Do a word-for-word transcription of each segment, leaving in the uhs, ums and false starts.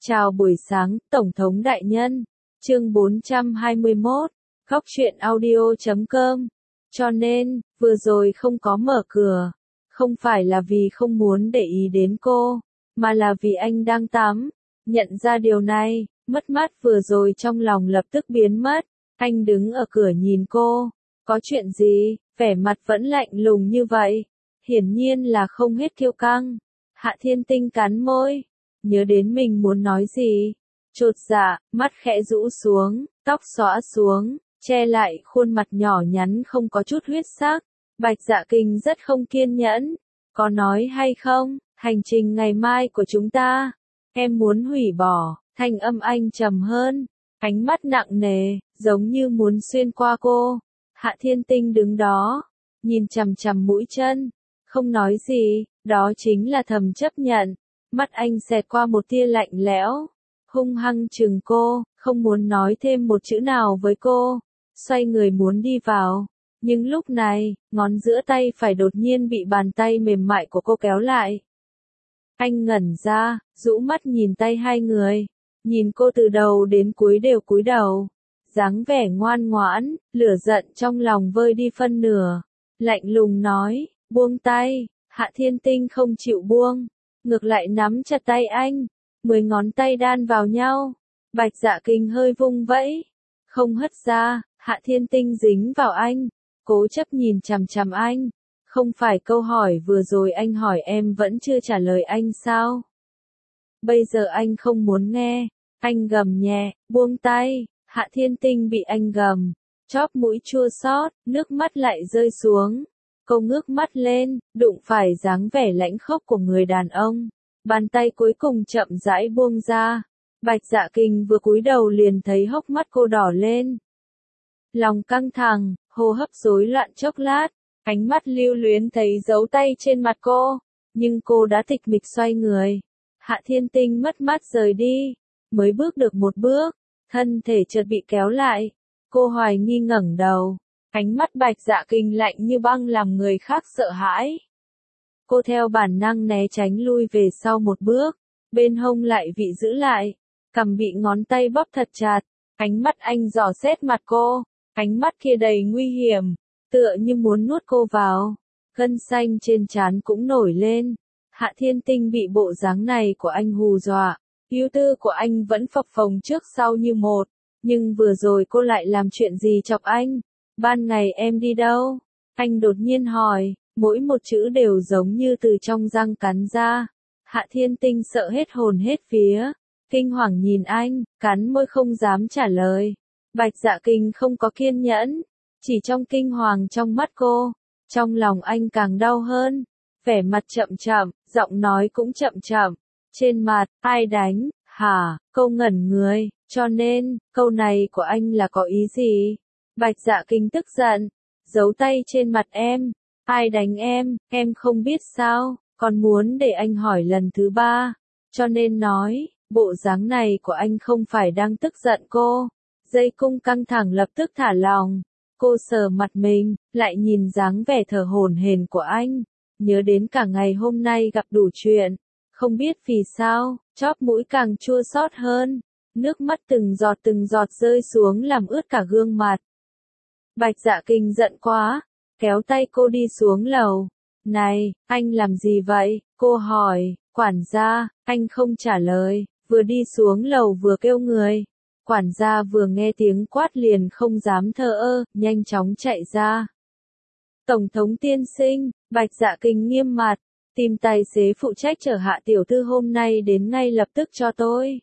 Chào buổi sáng, Tổng thống đại nhân. Chương bốn trăm hai mươi mốt, góc truyện audio chấm com. Cho nên, vừa rồi không có mở cửa. Không phải là vì không muốn để ý đến cô, mà là vì anh đang tắm. Nhận ra điều này, mất mát vừa rồi trong lòng lập tức biến mất. Anh đứng ở cửa nhìn cô. Có chuyện gì, vẻ mặt vẫn lạnh lùng như vậy. Hiển nhiên là không hết kiêu căng. Hạ Thiên Tinh cắn môi. Nhớ đến mình muốn nói gì. Chột dạ, mắt khẽ rũ xuống, tóc xõa xuống, che lại khuôn mặt nhỏ nhắn không có chút huyết sắc. Bạch Dạ Kinh rất không kiên nhẫn. Có nói hay không, hành trình ngày mai của chúng ta, em muốn hủy bỏ. Thanh âm anh trầm hơn, ánh mắt nặng nề, giống như muốn xuyên qua cô. Hạ Thiên Tinh đứng đó, nhìn chằm chằm mũi chân, không nói gì, đó chính là thầm chấp nhận. Mắt anh xẹt qua một tia lạnh lẽo, hung hăng chừng cô, không muốn nói thêm một chữ nào với cô, xoay người muốn đi vào. Nhưng lúc này, ngón giữa tay phải đột nhiên bị bàn tay mềm mại của cô kéo lại. Anh ngẩn ra, rũ mắt nhìn tay hai người, nhìn cô từ đầu đến cuối đều cúi đầu. Dáng vẻ ngoan ngoãn, lửa giận trong lòng vơi đi phân nửa. Lạnh lùng nói, buông tay. Hạ Thiên Tinh không chịu buông, ngược lại nắm chặt tay anh, mười ngón tay đan vào nhau. Bạch Dạ Kinh hơi vung vẫy, không hất ra. Hạ Thiên Tinh dính vào anh, cố chấp nhìn chằm chằm anh. Không phải câu hỏi vừa rồi anh hỏi em vẫn chưa trả lời anh sao? Bây giờ anh không muốn nghe. Anh gầm nhẹ, buông tay. Hạ Thiên Tinh bị anh gầm, chóp mũi chua xót, nước mắt lại rơi xuống. Cô ngước mắt lên, đụng phải dáng vẻ lãnh khốc của người đàn ông. Bàn tay cuối cùng chậm rãi buông ra. Bạch Dạ Kinh vừa cúi đầu liền thấy hốc mắt cô đỏ lên. Lòng căng thẳng, hô hấp rối loạn chốc lát, ánh mắt lưu luyến thấy dấu tay trên mặt cô. Nhưng cô đã tịch mịch xoay người. Hạ Thiên Tinh mất mát rời đi. Mới bước được một bước, thân thể chợt bị kéo lại. Cô hoài nghi ngẩng đầu. Ánh mắt Bạch Dạ Kinh lạnh như băng làm người khác sợ hãi. Cô theo bản năng né tránh lui về sau một bước, bên hông lại vị giữ lại, cằm bị ngón tay bóp thật chặt. Ánh mắt anh dò xét mặt cô, ánh mắt kia đầy nguy hiểm, tựa như muốn nuốt cô vào. Gân xanh trên trán cũng nổi lên. Hạ Thiên Tinh bị bộ dáng này của anh hù dọa, ưu tư của anh vẫn phập phồng trước sau như một, nhưng vừa rồi cô lại làm chuyện gì chọc anh? Ban ngày em đi đâu? Anh đột nhiên hỏi, mỗi một chữ đều giống như từ trong răng cắn ra. Hạ Thiên Tinh sợ hết hồn hết vía, kinh hoàng nhìn anh, cắn môi không dám trả lời. Bạch Dạ Kinh không có kiên nhẫn, chỉ trong kinh hoàng trong mắt cô, trong lòng anh càng đau hơn. Vẻ mặt chậm chậm, giọng nói cũng chậm chậm. Trên mặt, ai đánh, hả? Câu ngẩn người, cho nên, câu này của anh là có ý gì? Bạch Dạ Kinh tức giận, giấu tay trên mặt em. Ai đánh em, em không biết sao, còn muốn để anh hỏi lần thứ ba. Cho nên nói, bộ dáng này của anh không phải đang tức giận cô. Dây cung căng thẳng lập tức thả lỏng. Cô sờ mặt mình, lại nhìn dáng vẻ thở hổn hển của anh. Nhớ đến cả ngày hôm nay gặp đủ chuyện. Không biết vì sao, chóp mũi càng chua xót hơn. Nước mắt từng giọt từng giọt rơi xuống làm ướt cả gương mặt. Bạch Dạ Kinh giận quá, kéo tay cô đi xuống lầu. Này, anh làm gì vậy? Cô hỏi. Quản gia. Anh không trả lời, vừa đi xuống lầu vừa kêu người. Quản gia vừa nghe tiếng quát liền không dám thờ ơ, nhanh chóng chạy ra. Tổng thống tiên sinh. Bạch Dạ Kinh nghiêm mặt, tìm tài xế phụ trách chở Hạ tiểu thư hôm nay đến ngay lập tức cho tôi.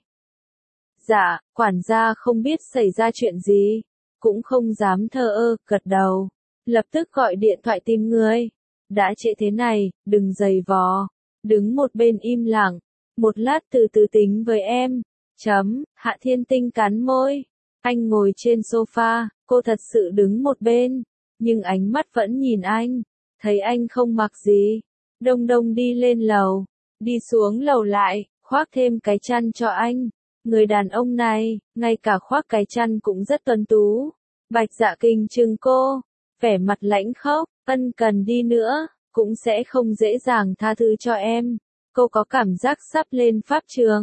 Dạ. Quản gia không biết xảy ra chuyện gì, cũng không dám thờ ơ, gật đầu. Lập tức gọi điện thoại tìm người. Đã trễ thế này, đừng giày vò. Đứng một bên im lặng. Một lát từ từ tính với em. Chấm. Hạ Thiên Tinh cắn môi. Anh ngồi trên sofa, cô thật sự đứng một bên. Nhưng ánh mắt vẫn nhìn anh. Thấy anh không mặc gì. Đông đông đi lên lầu. Đi xuống lầu lại, khoác thêm cái chăn cho anh. Người đàn ông này, ngay cả khoác cái chăn cũng rất tuấn tú. Bạch Dạ Kinh trừng cô, vẻ mặt lãnh khốc, ân cần đi nữa, cũng sẽ không dễ dàng tha thứ cho em. Cô có cảm giác sắp lên pháp trường.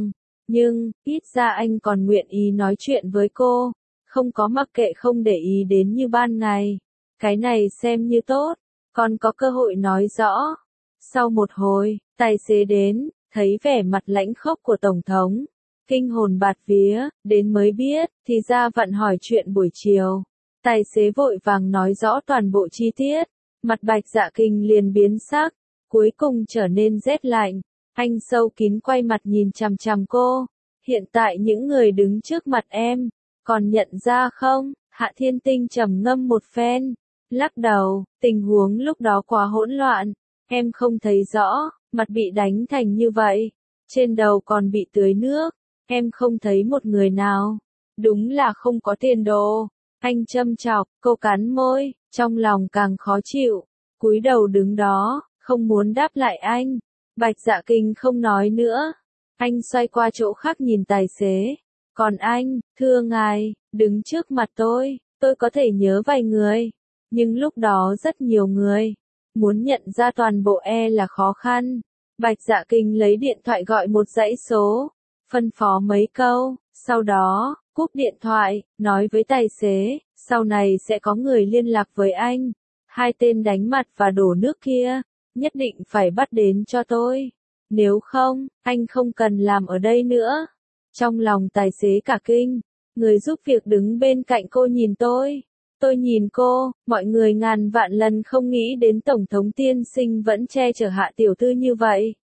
Nhưng, ít ra anh còn nguyện ý nói chuyện với cô, không có mặc kệ không để ý đến như ban ngày. Cái này xem như tốt, còn có cơ hội nói rõ. Sau một hồi, tài xế đến, thấy vẻ mặt lãnh khốc của Tổng thống. Kinh hồn bạt vía, đến mới biết, thì ra vặn hỏi chuyện buổi chiều. Tài xế vội vàng nói rõ toàn bộ chi tiết, mặt Bạch Dạ Kinh liền biến sắc, cuối cùng trở nên rét lạnh. Anh sâu kín quay mặt nhìn chằm chằm cô. Hiện tại những người đứng trước mặt em, còn nhận ra không? Hạ Thiên Tinh trầm ngâm một phen, lắc đầu, tình huống lúc đó quá hỗn loạn, em không thấy rõ, mặt bị đánh thành như vậy, trên đầu còn bị tưới nước, em không thấy một người nào, đúng là không có tiền đồ. Anh châm chọc, cô cắn môi, trong lòng càng khó chịu, cúi đầu đứng đó, không muốn đáp lại anh. Bạch Dạ Kinh không nói nữa, anh xoay qua chỗ khác nhìn tài xế. Còn anh, thưa ngài, đứng trước mặt tôi, tôi có thể nhớ vài người, nhưng lúc đó rất nhiều người, muốn nhận ra toàn bộ e là khó khăn. Bạch Dạ Kinh lấy điện thoại gọi một dãy số, phân phó mấy câu, sau đó, cúp điện thoại, nói với tài xế, sau này sẽ có người liên lạc với anh. Hai tên đánh mặt và đổ nước kia, nhất định phải bắt đến cho tôi. Nếu không, anh không cần làm ở đây nữa. Trong lòng tài xế cả kinh, người giúp việc đứng bên cạnh cô nhìn tôi. Tôi nhìn cô, mọi người ngàn vạn lần không nghĩ đến Tổng thống tiên sinh vẫn che chở Hạ tiểu thư như vậy.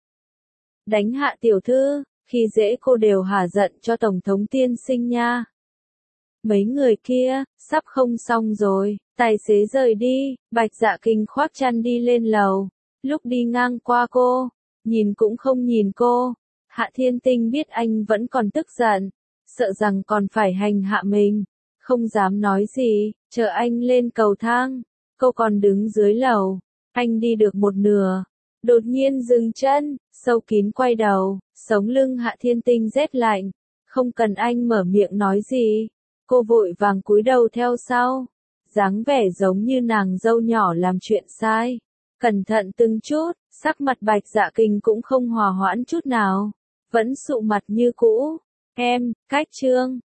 Đánh Hạ tiểu thư, khi dễ cô đều hả giận cho Tổng thống tiên sinh nha. Mấy người kia, sắp không xong rồi, tài xế rời đi, Bạch Dạ Kinh khoác chăn đi lên lầu. Lúc đi ngang qua cô, nhìn cũng không nhìn cô. Hạ Thiên Tinh biết anh vẫn còn tức giận, sợ rằng còn phải hành hạ mình, không dám nói gì, chờ anh lên cầu thang. Cô còn đứng dưới lầu, anh đi được một nửa, đột nhiên dừng chân, sâu kín quay đầu, sống lưng Hạ Thiên Tinh rét lạnh, không cần anh mở miệng nói gì, cô vội vàng cúi đầu theo sau, dáng vẻ giống như nàng dâu nhỏ làm chuyện sai. Cẩn thận từng chút, sắc mặt Bạch Dạ Kinh cũng không hòa hoãn chút nào, vẫn sụ mặt như cũ. Em, cách chương